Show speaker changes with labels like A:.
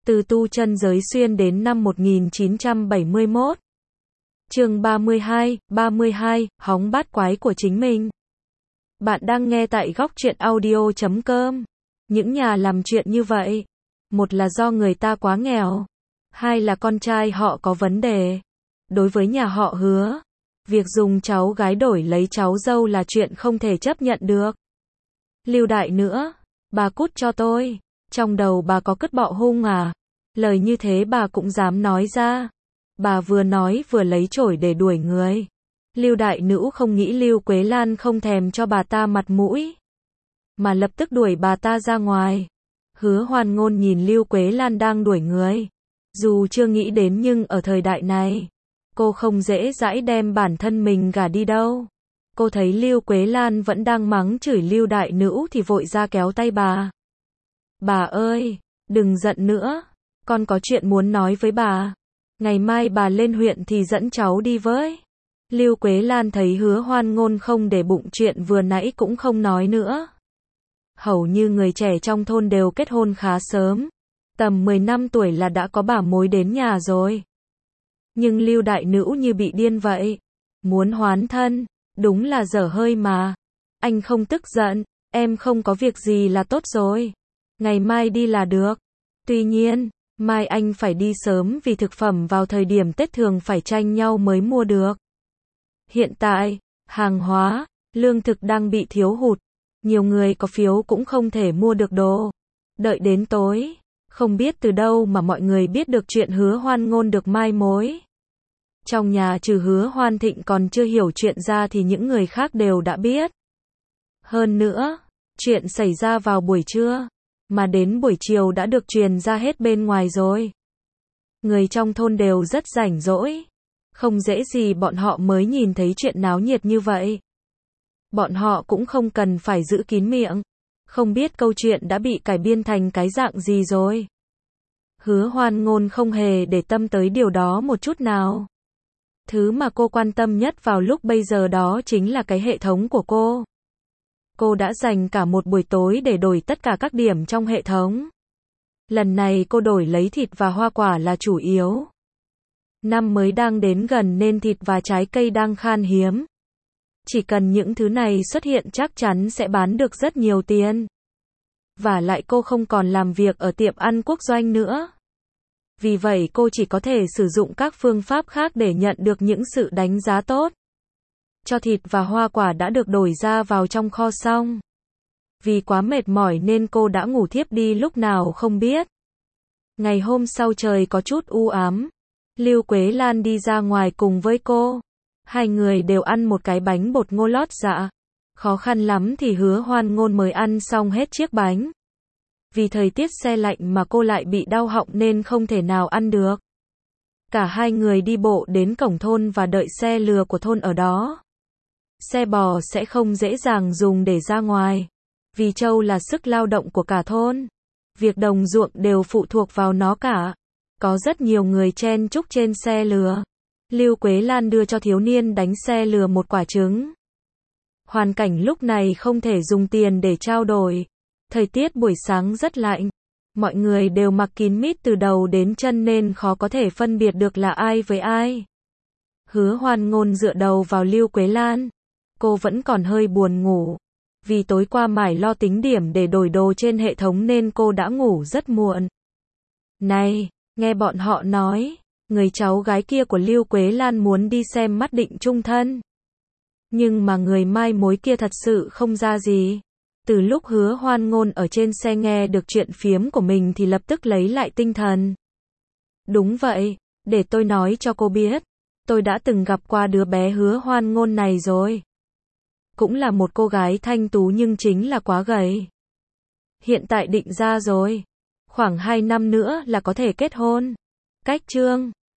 A: Từ tu chân giới xuyên đến năm 1971. Chương 32, hóng bát quái của chính mình. Bạn đang nghe tại góc truyện audio.com. Những nhà làm chuyện như vậy, một là do người ta quá nghèo, hai là con trai họ có vấn đề. Đối với nhà họ Hứa, việc dùng cháu gái đổi lấy cháu dâu là chuyện không thể chấp nhận được. Lưu Đại nữa, bà cút cho tôi, trong đầu bà có cứt bọ hung à? Lời như thế bà cũng dám nói ra. Bà vừa nói vừa lấy chổi để đuổi người. Lưu Đại Nữ không nghĩ Lưu Quế Lan không thèm cho bà ta mặt mũi, mà lập tức đuổi bà ta ra ngoài. Hứa Hoan Ngôn nhìn Lưu Quế Lan đang đuổi người. Dù chưa nghĩ đến nhưng ở thời đại này, cô không dễ dãi đem bản thân mình gả đi đâu. Cô thấy Lưu Quế Lan vẫn đang mắng chửi Lưu Đại Nữ thì vội ra kéo tay bà. Bà ơi, đừng giận nữa, con có chuyện muốn nói với bà. Ngày mai bà lên huyện thì dẫn cháu đi với. Lưu Quế Lan thấy Hứa Hoan Ngôn không để bụng chuyện vừa nãy cũng không nói nữa. Hầu như người trẻ trong thôn đều kết hôn khá sớm. Tầm 10 năm tuổi là đã có bà mối đến nhà rồi. Nhưng Lưu Đại Nữ như bị điên vậy. Muốn hoán thân, đúng là dở hơi mà. Anh không tức giận, em không có việc gì là tốt rồi. Ngày mai đi là được. Tuy nhiên, mai anh phải đi sớm vì thực phẩm vào thời điểm Tết thường phải tranh nhau mới mua được. Hiện tại, hàng hóa, lương thực đang bị thiếu hụt. Nhiều người có phiếu cũng không thể mua được đồ. Đợi đến tối, không biết từ đâu mà mọi người biết được chuyện Hứa Hoan Ngôn được mai mối. Trong nhà trừ Hứa Hoan Thịnh còn chưa hiểu chuyện ra thì những người khác đều đã biết. Hơn nữa, chuyện xảy ra vào buổi trưa, mà đến buổi chiều đã được truyền ra hết bên ngoài rồi. Người trong thôn đều rất rảnh rỗi. Không dễ gì bọn họ mới nhìn thấy chuyện náo nhiệt như vậy. Bọn họ cũng không cần phải giữ kín miệng. Không biết câu chuyện đã bị cải biên thành cái dạng gì rồi. Hứa Hoan Ngôn không hề để tâm tới điều đó một chút nào. Thứ mà cô quan tâm nhất vào lúc bây giờ đó chính là cái hệ thống của cô. Cô đã dành cả một buổi tối để đổi tất cả các điểm trong hệ thống. Lần này cô đổi lấy thịt và hoa quả là chủ yếu. Năm mới đang đến gần nên thịt và trái cây đang khan hiếm. Chỉ cần những thứ này xuất hiện chắc chắn sẽ bán được rất nhiều tiền. Và lại cô không còn làm việc ở tiệm ăn quốc doanh nữa. Vì vậy cô chỉ có thể sử dụng các phương pháp khác để nhận được những sự đánh giá tốt. Cho thịt và hoa quả đã được đổi ra vào trong kho xong. Vì quá mệt mỏi nên cô đã ngủ thiếp đi lúc nào không biết. Ngày hôm sau trời có chút u ám. Lưu Quế Lan đi ra ngoài cùng với cô. Hai người đều ăn một cái bánh bột ngô lót dạ. Khó khăn lắm thì Hứa Hoan Ngôn mới ăn xong hết chiếc bánh. Vì thời tiết se lạnh mà cô lại bị đau họng nên không thể nào ăn được. Cả hai người đi bộ đến cổng thôn và đợi xe lừa của thôn ở đó. Xe bò sẽ không dễ dàng dùng để ra ngoài. Vì trâu là sức lao động của cả thôn. Việc đồng ruộng đều phụ thuộc vào nó cả. Có rất nhiều người chen chúc trên xe lừa. Lưu Quế Lan đưa cho thiếu niên đánh xe lừa một quả trứng. Hoàn cảnh lúc này không thể dùng tiền để trao đổi. Thời tiết buổi sáng rất lạnh. Mọi người đều mặc kín mít từ đầu đến chân nên khó có thể phân biệt được là ai với ai. Hứa Hoan Ngôn dựa đầu vào Lưu Quế Lan. Cô vẫn còn hơi buồn ngủ. Vì tối qua mải lo tính điểm để đổi đồ trên hệ thống nên cô đã ngủ rất muộn. Này, nghe bọn họ nói, người cháu gái kia của Lưu Quế Lan muốn đi xem mắt định chung thân. Nhưng mà người mai mối kia thật sự không ra gì. Từ lúc Hứa Hoan Ngôn ở trên xe nghe được chuyện phiếm của mình thì lập tức lấy lại tinh thần. Đúng vậy, để tôi nói cho cô biết. Tôi đã từng gặp qua đứa bé Hứa Hoan Ngôn này rồi. Cũng là một cô gái thanh tú nhưng chính là quá gầy. Hiện tại định ra rồi. Khoảng 2 năm nữa là có thể kết hôn. Cách chương